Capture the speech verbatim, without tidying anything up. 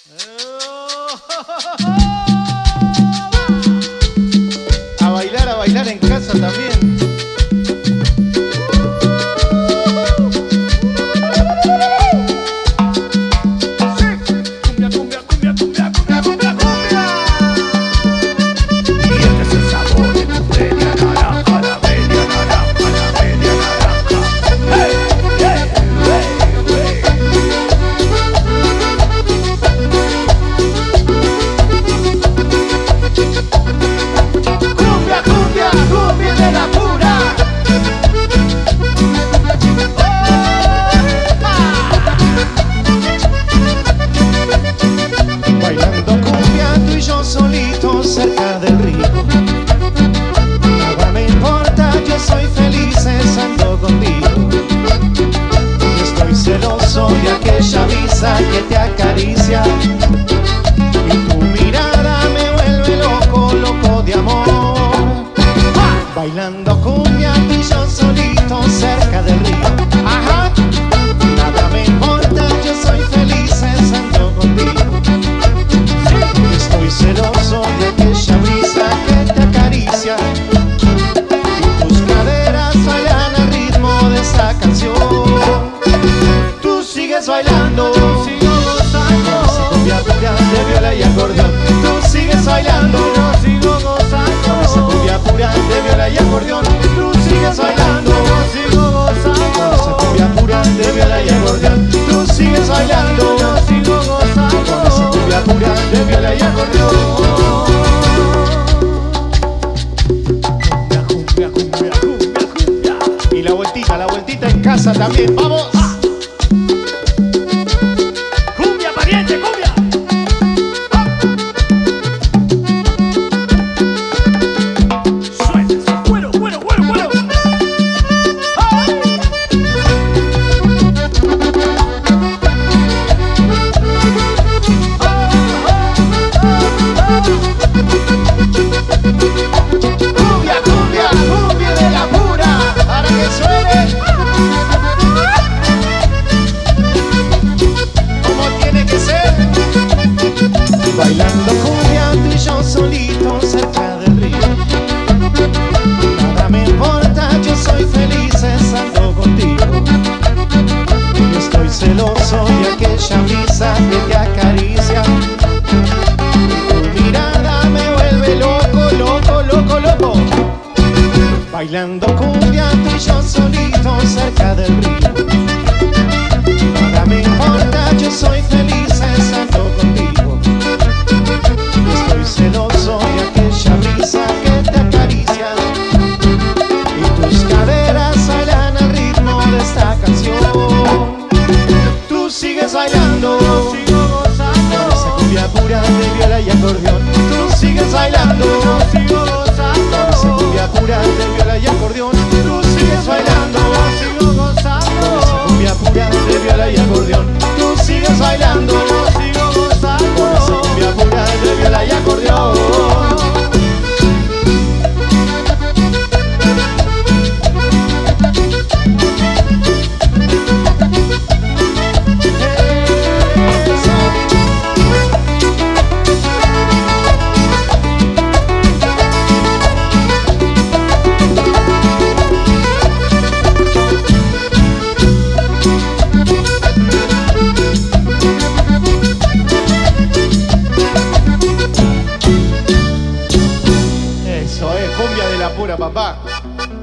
A bailar, a bailar en casa también. Cerca del río, nada me importa, yo soy feliz estando contigo. Estoy celoso de aquella brisa que te acaricia y tu mirada me vuelve loco, loco de amor. Bailando cumbia tú y yo solito cerca del río. Ajá. Nada me importa, yo soy feliz estando contigo. Estoy celoso de aquella brisa que te acaricia y tus caderas bailan al ritmo de esta canción. Tú sigues bailando, yo sigo gozando, con esa cumbia pura de viola y acordeón. Tú sigues bailando, yo sigo gozando, con esa cumbia pura de viola y acordeón. Tú sigues bailando, yo sigo gozando, con esa cumbia pura de viola y acordeón. Tú sigues bailando, yo sigo gozando, con esa cumbia pura de viola y acordeón. Cumbia, cumbia, cumbia, cumbia. Y la vueltita, la vueltita en casa también. ¡Vamos! ¡Ah! ¡Cumbia, pariente, cumbia! ¡Ah! ¡Suéltese! ¡Bueno, bueno, bueno, bueno! ¡Ay! Cumbia, cumbia, cumbia de la pura, para que suene como tiene que ser. Bailando cumbia tú y yo solito cerca del río. Nada me importa, yo soy feliz estando contigo. Yo estoy celoso de aquella brisa que te acaricia. Tu mirada me vuelve loco, loco, loco, loco. Bailando cumbia tú y yo solito cerca del río. Nada me importa, yo soy feliz estando contigo. Estoy celoso de aquella brisa que te acaricia y tus caderas bailan al ritmo de esta canción. Tú sigues bailando, yo sigo gozando, con esa cumbia pura de viola y acordeón. Tú sigues bailando, yo sigo gozando, con esa cumbia pura de viola y acordeón. Tú sigues bailando, yo sigo gozando, con esa cumbia pura de viola y acordeón. Tú sigues bailando, yo sigo gozando, con esa cumbia pura de viola y acordeón. Eso es cumbia de la pura, papá.